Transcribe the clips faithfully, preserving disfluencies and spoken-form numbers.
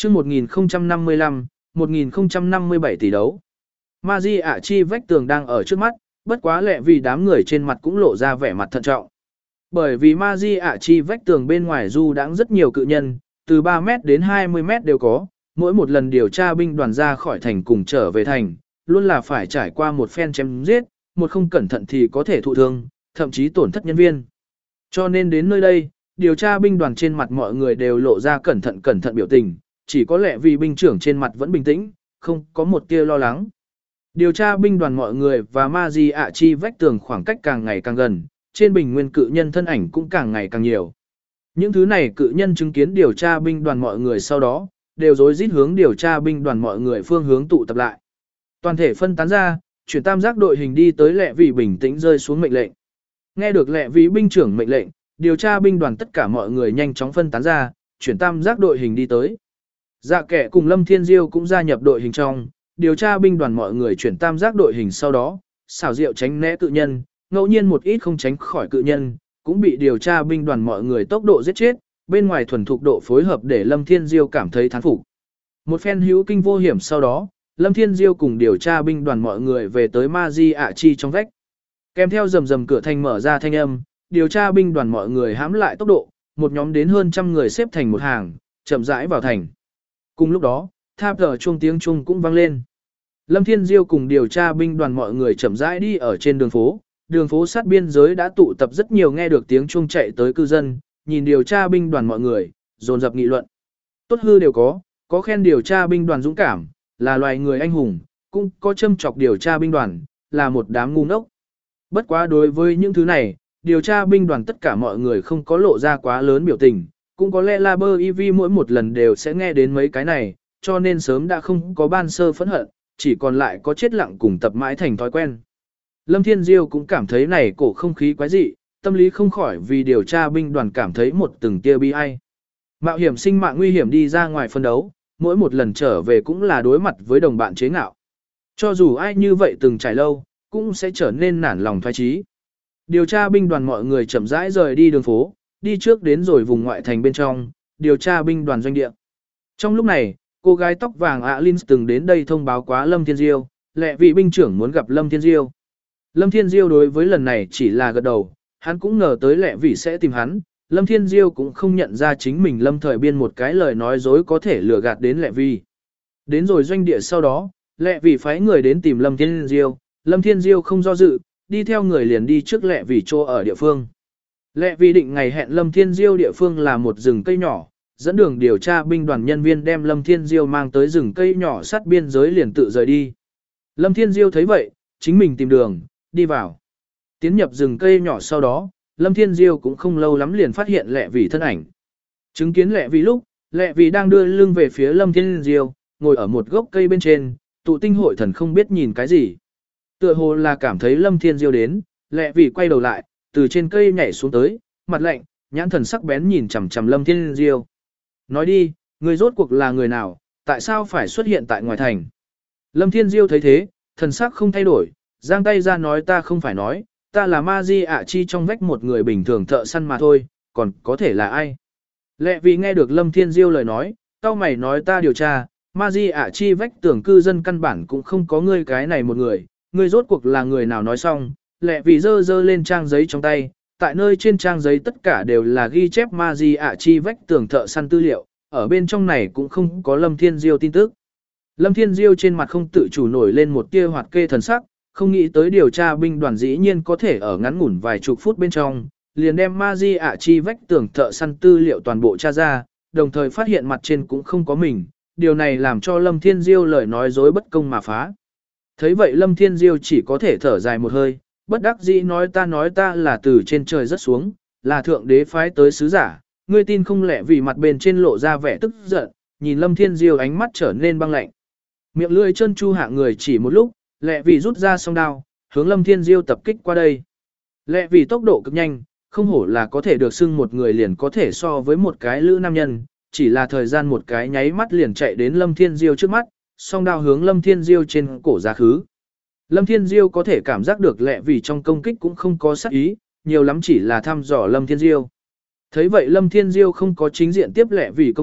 chương một nghìn không trăm năm mươi lăm, một nghìn không trăm năm mươi bảy tỷ đấu. Ma Di ạ chi vách tường đang ở trước mắt, bất quá lẹ vì đám người trên mặt cũng lộ ra vẻ mặt thận trọng. Bởi vì Ma Di ạ chi vách tường bên ngoài du đãng rất nhiều cự nhân, từ ba mét đến hai mươi mét đều có, mỗi một lần điều tra binh đoàn ra khỏi thành cùng trở về thành, luôn là phải trải qua một phen chém giết, một không cẩn thận thì có thể thụ thương, thậm chí tổn thất nhân viên. Cho nên đến nơi đây, điều tra binh đoàn trên mặt mọi người đều lộ ra cẩn thận cẩn thận biểu tình, chỉ có lẽ vì binh trưởng trên mặt vẫn bình tĩnh, không có một tia lo lắng. Điều tra binh đoàn mọi người và Ma Di ạ chi vách tường khoảng cách càng ngày càng gần, trên bình nguyên cự nhân thân ảnh cũng càng ngày càng nhiều. Những thứ này cự nhân chứng kiến điều tra binh đoàn mọi người sau đó, đều rối rít hướng điều tra binh đoàn mọi người phương hướng tụ tập lại. Toàn thể phân tán ra, chuyển tam giác đội hình đi tới lẹ vì bình tĩnh rơi xuống mệnh lệnh. Nghe được lẹ vì binh trưởng mệnh lệnh, điều tra binh đoàn tất cả mọi người nhanh chóng phân tán ra, chuyển tam giác đội hình đi tới. Dạ kẻ cùng Lâm Thiên Diêu cũng gia nhập đội hình trong, điều tra binh đoàn mọi người chuyển tam giác đội hình sau đó, xảo diệu tránh né cự nhân, ngẫu nhiên một ít không tránh khỏi cự nhân, cũng bị điều tra binh đoàn mọi người tốc độ giết chết, bên ngoài thuần thục độ phối hợp để Lâm Thiên Diêu cảm thấy thán phục. Một phen hữu kinh vô hiểm sau đó, Lâm Thiên Diêu cùng điều tra binh đoàn mọi người về tới Ma Di ạ chi trong vách. Kèm theo rầm rầm cửa thành mở ra thanh âm, điều tra binh đoàn mọi người hãm lại tốc độ, một nhóm đến hơn trăm người xếp thành một hàng, chậm rãi vào thành. Cùng lúc đó, tháp giờ chuông tiếng chuông cũng vang lên. Lâm Thiên Diêu cùng điều tra binh đoàn mọi người chậm rãi đi ở trên đường phố, đường phố sát biên giới đã tụ tập rất nhiều nghe được tiếng chuông chạy tới cư dân, nhìn điều tra binh đoàn mọi người, dồn dập nghị luận. Tốt hư đều có, có khen điều tra binh đoàn dũng cảm, là loài người anh hùng, cũng có châm chọc điều tra binh đoàn, là một đám ngu ngốc. Bất quá đối với những thứ này, điều tra binh đoàn tất cả mọi người không có lộ ra quá lớn biểu tình, cũng có lẽ là bơ i vê mỗi một lần đều sẽ nghe đến mấy cái này, cho nên sớm đã không có ban sơ phẫn hận, chỉ còn lại có chết lặng cùng tập mãi thành thói quen. Lâm Thiên Diêu cũng cảm thấy này cổ không khí quái dị, tâm lý không khỏi vì điều tra binh đoàn cảm thấy một từng tia bi ai. Mạo hiểm sinh mạng nguy hiểm đi ra ngoài phân đấu, mỗi một lần trở về cũng là đối mặt với đồng bạn chế ngạo. Cho dù ai như vậy từng trải lâu, cũng sẽ trở nên nản lòng thoái chí. Điều tra binh đoàn mọi người chậm rãi rời đi đường phố, đi trước đến rồi vùng ngoại thành bên trong, điều tra binh đoàn doanh địa. Trong lúc này, cô gái tóc vàng Alin từng đến đây thông báo quá Lâm Thiên Diêu, lẽ vị binh trưởng muốn gặp Lâm Thiên Diêu. Lâm Thiên Diêu đối với lần này chỉ là gật đầu, hắn cũng ngờ tới lẽ vị sẽ tìm hắn, Lâm Thiên Diêu cũng không nhận ra chính mình Lâm Thời Biên một cái lời nói dối có thể lừa gạt đến lẽ vị. Đến rồi doanh địa sau đó, lẽ vị phái người đến tìm Lâm Thiên Diêu, Lâm Thiên Diêu không do dự, đi theo người liền đi trước lẽ vị chỗ ở địa phương. Lẽ vị định ngày hẹn Lâm Thiên Diêu địa phương là một rừng cây nhỏ, dẫn đường điều tra binh đoàn nhân viên đem Lâm Thiên Diêu mang tới rừng cây nhỏ sát biên giới liền tự rời đi. Lâm Thiên Diêu thấy vậy, chính mình tìm đường, đi vào. Tiến nhập rừng cây nhỏ sau đó, Lâm Thiên Diêu cũng không lâu lắm liền phát hiện lẹ vị thân ảnh. Chứng kiến lẹ vị lúc, lẹ vị đang đưa lưng về phía Lâm Thiên Diêu, ngồi ở một gốc cây bên trên, tụ tinh hội thần không biết nhìn cái gì. Tựa hồ là cảm thấy Lâm Thiên Diêu đến, lẹ vị quay đầu lại, từ trên cây nhảy xuống tới, mặt lạnh, nhãn thần sắc bén nhìn chằm chằm Lâm Thiên Diêu. Nói đi, người rốt cuộc là người nào, tại sao phải xuất hiện tại ngoài thành? Lâm Thiên Diêu thấy thế, thần sắc không thay đổi, giang tay ra nói ta không phải nói, ta là Ma Di ạ chi trong vách một người bình thường thợ săn mà thôi, còn có thể là ai? Lẹ vì nghe được Lâm Thiên Diêu lời nói, tao mày nói ta điều tra, Ma Di ạ chi vách tưởng cư dân căn bản cũng không có ngươi cái này một người, ngươi rốt cuộc là người nào nói xong, lẹ vì dơ dơ lên trang giấy trong tay, tại nơi trên trang giấy tất cả đều là ghi chép Ma Di ạ chi vách tường thợ săn tư liệu, ở bên trong này cũng không có Lâm Thiên Diêu tin tức. Lâm Thiên Diêu trên mặt không tự chủ nổi lên một tia hoạt kê thần sắc, không nghĩ tới điều tra binh đoàn dĩ nhiên có thể ở ngắn ngủn vài chục phút bên trong, liền đem Ma Di ạ chi vách tường thợ săn tư liệu toàn bộ tra ra, đồng thời phát hiện mặt trên cũng không có mình, điều này làm cho Lâm Thiên Diêu lời nói dối bất công mà phá. Thấy vậy Lâm Thiên Diêu chỉ có thể thở dài một hơi, bất đắc dĩ nói ta nói ta là từ trên trời rất xuống, là thượng đế phái tới sứ giả, ngươi tin không lẽ vì mặt bên trên lộ ra vẻ tức giận, nhìn Lâm Thiên Diêu ánh mắt trở nên băng lạnh. Miệng lưỡi chân chu hạ người chỉ một lúc, lẹ vì rút ra song đao, hướng Lâm Thiên Diêu tập kích qua đây. Lẹ vì tốc độ cực nhanh, không hổ là có thể được xưng một người liền có thể so với một cái lữ nam nhân, chỉ là thời gian một cái nháy mắt liền chạy đến Lâm Thiên Diêu trước mắt, song đao hướng Lâm Thiên Diêu trên cổ ra khứ. Lâm Thiên Diêu có thể cảm giác được lẹ vì trong công kích cũng không có sát ý, nhiều lắm chỉ là thăm dò Lâm Thiên Diêu. Thấy vậy Lâm Thiên Diêu không có chính diện tiếp lẹ vì công kích,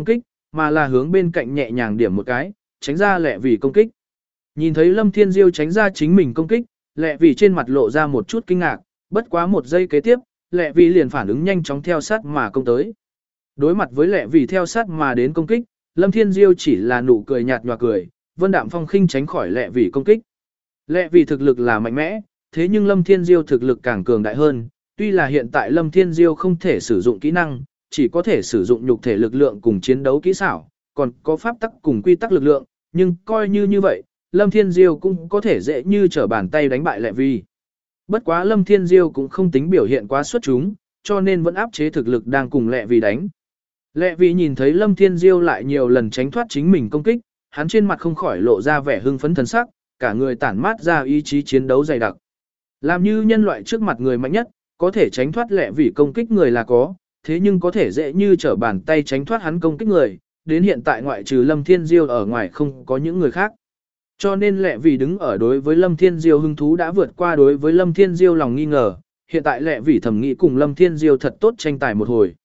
mà là hướng bên cạnh nhẹ nhàng điểm một cái, tránh ra lẹ vì công kích. Nhìn thấy Lâm Thiên Diêu tránh ra chính mình công kích, lẹ vì trên mặt lộ ra một chút kinh ngạc, bất quá một giây kế tiếp, lẹ vì liền phản ứng nhanh chóng theo sát mà công tới. Đối mặt với lẹ vì theo sát mà đến công kích, Lâm Thiên Diêu chỉ là nụ cười nhạt nhòa cười, Vân Đạm Phong khinh tránh khỏi lẹ vì công kích. Lẹ vì thực lực là mạnh mẽ, thế nhưng Lâm Thiên Diêu thực lực càng cường đại hơn, tuy là hiện tại Lâm Thiên Diêu không thể sử dụng kỹ năng, chỉ có thể sử dụng nhục thể lực lượng cùng chiến đấu kỹ xảo, còn có pháp tắc cùng quy tắc lực lượng, nhưng coi như như vậy, Lâm Thiên Diêu cũng có thể dễ như trở bàn tay đánh bại lẹ vì. Bất quá Lâm Thiên Diêu cũng không tính biểu hiện quá xuất chúng, cho nên vẫn áp chế thực lực đang cùng lẹ vì đánh. Lẹ vì nhìn thấy Lâm Thiên Diêu lại nhiều lần tránh thoát chính mình công kích, hắn trên mặt không khỏi lộ ra vẻ hưng phấn thần sắc, cả người tản mát ra ý chí chiến đấu dày đặc. Làm như nhân loại trước mặt người mạnh nhất, có thể tránh thoát lẹ vì công kích người là có, thế nhưng có thể dễ như trở bàn tay tránh thoát hắn công kích người, đến hiện tại ngoại trừ Lâm Thiên Diêu ở ngoài không có những người khác. Cho nên lẹ vì đứng ở đối với Lâm Thiên Diêu hứng thú đã vượt qua đối với Lâm Thiên Diêu lòng nghi ngờ, hiện tại lẹ vì thẩm nghĩ cùng Lâm Thiên Diêu thật tốt tranh tài một hồi.